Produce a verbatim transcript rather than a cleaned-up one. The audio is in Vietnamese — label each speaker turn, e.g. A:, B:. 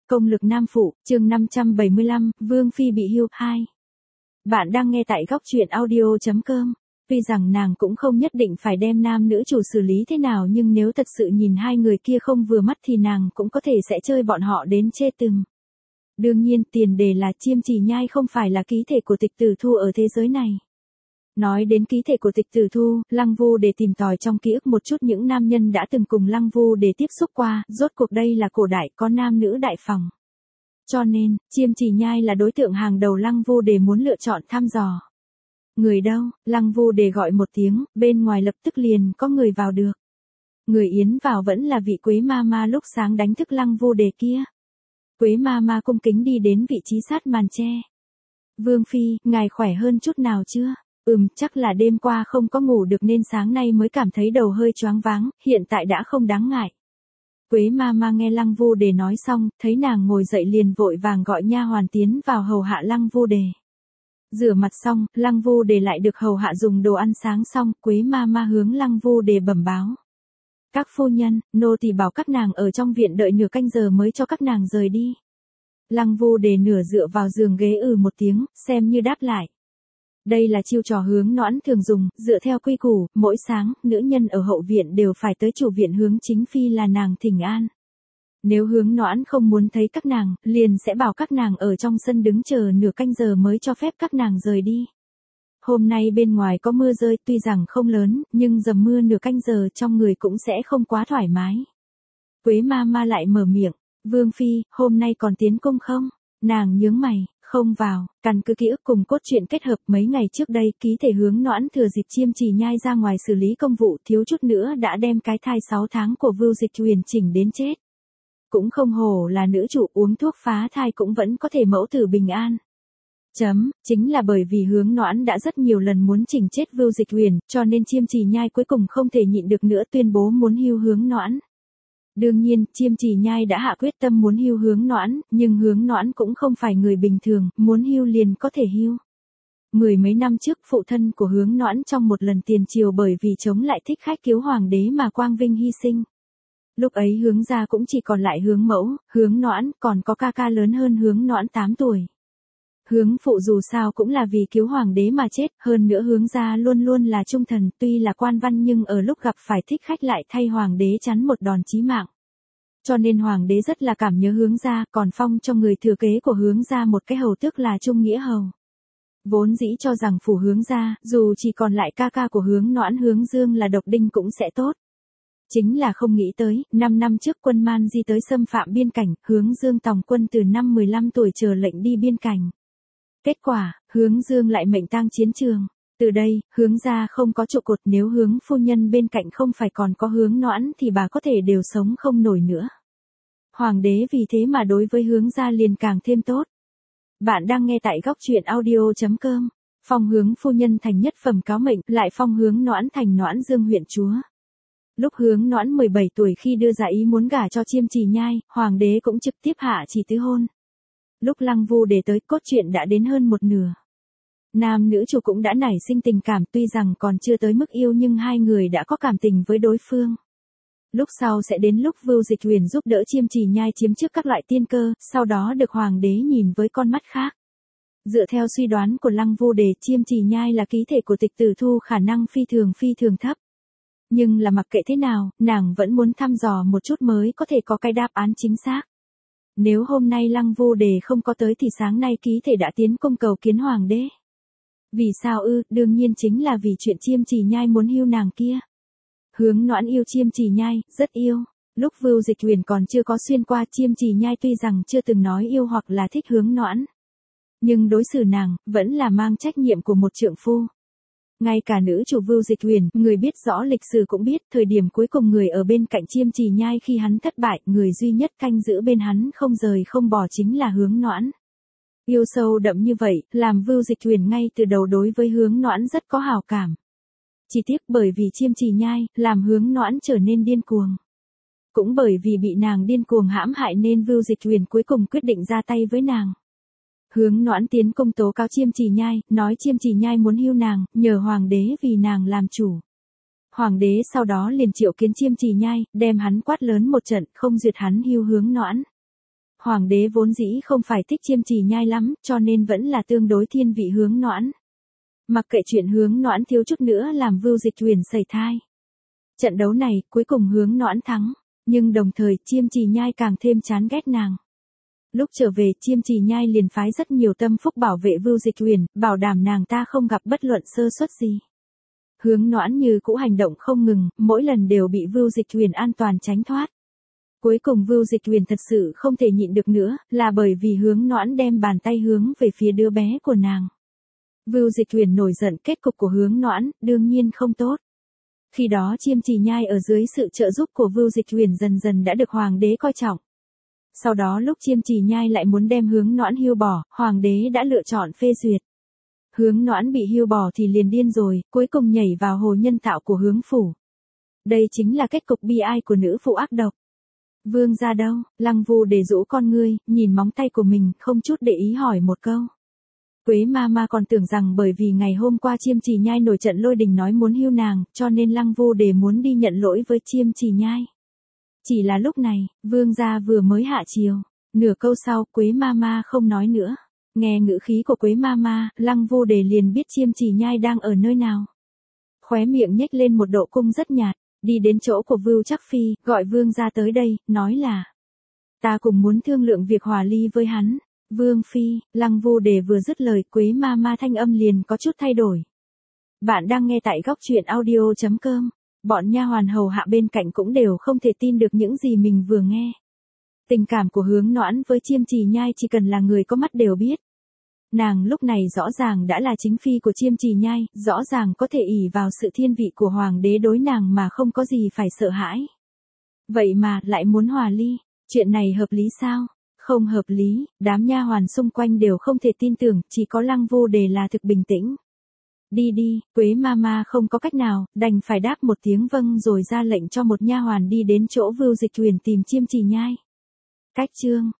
A: Công lực nam phụ, chương năm trăm bảy mươi lăm, Vương Phi bị hưu, hai. Bạn đang nghe tại góc truyện audio chấm com. Tuy rằng nàng cũng không nhất định phải đem nam nữ chủ xử lý thế nào, nhưng nếu thật sự nhìn hai người kia không vừa mắt thì nàng cũng có thể sẽ chơi bọn họ đến chê từng. Đương nhiên tiền đề là Chiêm Chỉ Nhai không phải là ký thể của Tịch Tử Thu ở thế giới này. Nói đến ký thể của Tịch Tử Thu, Lăng Vu để tìm tòi trong ký ức một chút những nam nhân đã từng cùng Lăng Vu để tiếp xúc qua, rốt cuộc đây là cổ đại có nam nữ đại phòng. Cho nên, Chiêm Chỉ Nhai là đối tượng hàng đầu Lăng Vu để muốn lựa chọn thăm dò. Người đâu? Lăng Vu để gọi một tiếng, bên ngoài lập tức liền có người vào được. Người yến vào vẫn là vị Quế ma ma lúc sáng đánh thức Lăng Vu để kia. Quế ma ma cung kính đi đến vị trí sát màn tre. Vương Phi, ngài khỏe hơn chút nào chưa? Ừm, chắc là đêm qua không có ngủ được nên sáng nay mới cảm thấy đầu hơi choáng váng, hiện tại đã không đáng ngại. Quế ma ma nghe Lăng Vu Đề nói xong, thấy nàng ngồi dậy liền vội vàng gọi nha hoàn tiến vào hầu hạ Lăng Vu Đề. Rửa mặt xong, Lăng Vu Đề lại được hầu hạ dùng đồ ăn sáng xong, Quế ma ma hướng Lăng Vu Đề bẩm báo. Các phu nhân, nô tỳ bảo các nàng ở trong viện đợi nửa canh giờ mới cho các nàng rời đi. Lăng Vu Đề nửa dựa vào giường ghế ừ một tiếng, xem như đáp lại. Đây là chiêu trò hướng noãn thường dùng, dựa theo quy củ, mỗi sáng, nữ nhân ở hậu viện đều phải tới chủ viện hướng chính phi là nàng thỉnh an. Nếu hướng noãn không muốn thấy các nàng, liền sẽ bảo các nàng ở trong sân đứng chờ nửa canh giờ mới cho phép các nàng rời đi. Hôm nay bên ngoài có mưa rơi, tuy rằng không lớn, nhưng dầm mưa nửa canh giờ trong người cũng sẽ không quá thoải mái. Quế ma ma lại mở miệng, Vương Phi, hôm nay còn tiến cung không? Nàng nhướng mày. Không vào, căn cứ ký ức cùng cốt truyện kết hợp mấy ngày trước đây, ký thể hướng noãn thừa dịp Chiêm Chỉ Nhai ra ngoài xử lý công vụ thiếu chút nữa đã đem cái thai sáu tháng của Vưu Dịch Huyền chỉnh đến chết. Cũng không hổ là nữ chủ, uống thuốc phá thai cũng vẫn có thể mẫu tử bình an. Chấm, chính là bởi vì hướng noãn đã rất nhiều lần muốn chỉnh chết Vưu Dịch Huyền, cho nên Chiêm Chỉ Nhai cuối cùng không thể nhịn được nữa tuyên bố muốn hưu hướng noãn. Đương nhiên, Chiêm Chỉ Nhai đã hạ quyết tâm muốn hưu hướng noãn, nhưng hướng noãn cũng không phải người bình thường, muốn hưu liền có thể hưu. Mười mấy năm trước, phụ thân của hướng noãn trong một lần tiền triều bởi vì chống lại thích khách cứu hoàng đế mà quang vinh hy sinh. Lúc ấy hướng gia cũng chỉ còn lại hướng mẫu, hướng noãn, còn có ca ca lớn hơn hướng noãn tám tuổi. Hướng phụ dù sao cũng là vì cứu hoàng đế mà chết, hơn nữa hướng gia luôn luôn là trung thần, tuy là quan văn nhưng ở lúc gặp phải thích khách lại thay hoàng đế chắn một đòn chí mạng. Cho nên hoàng đế rất là cảm nhớ hướng gia, còn phong cho người thừa kế của hướng gia một cái hầu tước là Trung Nghĩa Hầu. Vốn dĩ cho rằng phủ hướng gia, dù chỉ còn lại ca ca của hướng noãn hướng dương là độc đinh cũng sẽ tốt. Chính là không nghĩ tới, năm năm trước quân Man Di tới xâm phạm biên cảnh, hướng dương tòng quân từ năm mười lăm tuổi chờ lệnh đi biên cảnh. Kết quả, hướng dương lại mệnh tang chiến trường. Từ đây, hướng gia không có trụ cột, nếu hướng phu nhân bên cạnh không phải còn có hướng noãn thì bà có thể đều sống không nổi nữa. Hoàng đế vì thế mà đối với hướng gia liền càng thêm tốt. Bạn đang nghe tại góc truyện audio chấm com. Phong hướng phu nhân thành nhất phẩm cáo mệnh, lại phong hướng noãn thành noãn dương huyện chúa. Lúc hướng noãn mười bảy tuổi khi đưa ra ý muốn gả cho Chiêm Chỉ Nhai, hoàng đế cũng trực tiếp hạ chỉ tứ hôn. Lúc Lăng Vu để tới, cốt truyện đã đến hơn một nửa. Nam nữ chủ cũng đã nảy sinh tình cảm, tuy rằng còn chưa tới mức yêu nhưng hai người đã có cảm tình với đối phương. Lúc sau sẽ đến lúc Vưu Dịch Huyền giúp đỡ Chiêm Chỉ Nhai chiếm trước các loại tiên cơ, sau đó được hoàng đế nhìn với con mắt khác. Dựa theo suy đoán của Lăng Vu Đề, Chiêm Chỉ Nhai là ký thể của Tịch Tử Thu, khả năng phi thường phi thường thấp. Nhưng là mặc kệ thế nào, nàng vẫn muốn thăm dò một chút mới có thể có cái đáp án chính xác. Nếu hôm nay Lăng Vu Đề không có tới thì sáng nay ký thể đã tiến cung cầu kiến hoàng đế. Vì sao ư? Đương nhiên chính là vì chuyện Chiêm Chỉ Nhai muốn hưu nàng kia. Hướng noãn yêu Chiêm Chỉ Nhai, rất yêu. Lúc Vưu Dịch Huyền còn chưa có xuyên qua, Chiêm Chỉ Nhai tuy rằng chưa từng nói yêu hoặc là thích hướng noãn, nhưng đối xử nàng, vẫn là mang trách nhiệm của một trượng phu. Ngay cả nữ chủ Vưu Dịch Huyền, người biết rõ lịch sử cũng biết, thời điểm cuối cùng người ở bên cạnh Chiêm Chỉ Nhai khi hắn thất bại, người duy nhất canh giữ bên hắn không rời không bỏ chính là hướng noãn. Yêu sâu đậm như vậy, làm Vưu Dịch Huyền ngay từ đầu đối với hướng noãn rất có hào cảm. Chỉ tiếc bởi vì Chiêm Chỉ Nhai, làm hướng noãn trở nên điên cuồng. Cũng bởi vì bị nàng điên cuồng hãm hại nên Vưu Dịch Huyền cuối cùng quyết định ra tay với nàng. Hướng noãn tiến công tố cáo Chiêm Chỉ Nhai, nói Chiêm Chỉ Nhai muốn hưu nàng, nhờ hoàng đế vì nàng làm chủ. Hoàng đế sau đó liền triệu kiến Chiêm Chỉ Nhai, đem hắn quát lớn một trận, không duyệt hắn hưu hướng noãn. Hoàng đế vốn dĩ không phải thích Chiêm Trì Nhai lắm, cho nên vẫn là tương đối thiên vị Hướng Noãn. Mặc kệ chuyện Hướng Noãn thiếu chút nữa làm Vưu Dịch Huyền sẩy thai. Trận đấu này, cuối cùng Hướng Noãn thắng, nhưng đồng thời Chiêm Trì Nhai càng thêm chán ghét nàng. Lúc trở về, Chiêm Trì Nhai liền phái rất nhiều tâm phúc bảo vệ Vưu Dịch Huyền, bảo đảm nàng ta không gặp bất luận sơ suất gì. Hướng Noãn như cũ hành động không ngừng, mỗi lần đều bị Vưu Dịch Huyền an toàn tránh thoát. Cuối cùng Vưu Dịch Huyền thật sự không thể nhịn được nữa, là bởi vì Hướng Noãn đem bàn tay hướng về phía đứa bé của nàng. Vưu Dịch Huyền nổi giận, kết cục của Hướng Noãn, đương nhiên không tốt. Khi đó Chiêm Trì Nhai ở dưới sự trợ giúp của Vưu Dịch Huyền dần dần đã được Hoàng đế coi trọng. Sau đó lúc Chiêm Trì Nhai lại muốn đem Hướng Noãn hưu bỏ, Hoàng đế đã lựa chọn phê duyệt. Hướng Noãn bị hưu bỏ thì liền điên rồi, cuối cùng nhảy vào hồ nhân tạo của Hướng phủ. Đây chính là kết cục bi ai của nữ phụ ác độc. Vương gia đâu? Lăng Vu để rũ con ngươi, nhìn móng tay của mình, không chút để ý hỏi một câu. Quế ma ma còn tưởng rằng bởi vì ngày hôm qua Chiêm Trì Nhai nổi trận lôi đình nói muốn hưu nàng, cho nên Lăng Vu để muốn đi nhận lỗi với Chiêm Trì Nhai. Chỉ là lúc này, vương gia vừa mới hạ chiều. Nửa câu sau, Quế ma ma không nói nữa. Nghe ngữ khí của Quế ma ma, Lăng Vu để liền biết Chiêm Trì Nhai đang ở nơi nào. Khóe miệng nhếch lên một độ cung rất nhạt, đi đến chỗ của Vưu Trắc Phi, gọi vương gia tới đây, nói là: ta cũng muốn thương lượng việc hòa ly với hắn. Vương phi, Lăng Vu để vừa dứt lời, Quế ma ma thanh âm liền có chút thay đổi. Bạn đang nghe tại góc truyện audio chấm com. Bọn nha hoàn hầu hạ bên cạnh cũng đều không thể tin được những gì mình vừa nghe. Tình cảm của Hướng Noãn với Chiêm Trì Nhai chỉ cần là người có mắt đều biết. Nàng lúc này rõ ràng đã là chính phi của Chiêm Trì Nhai, rõ ràng có thể ỷ vào sự thiên vị của hoàng đế đối nàng mà không có gì phải sợ hãi. Vậy mà lại muốn hòa ly, chuyện này hợp lý sao? Không hợp lý, đám nha hoàn xung quanh đều không thể tin tưởng, chỉ có Lăng Vu Đề là thực bình tĩnh. Đi đi, Quế ma ma không có cách nào, đành phải đáp một tiếng vâng rồi ra lệnh cho một nha hoàn đi đến chỗ Vưu Dịch Huyền tìm Chiêm Trì Nhai. Cách chương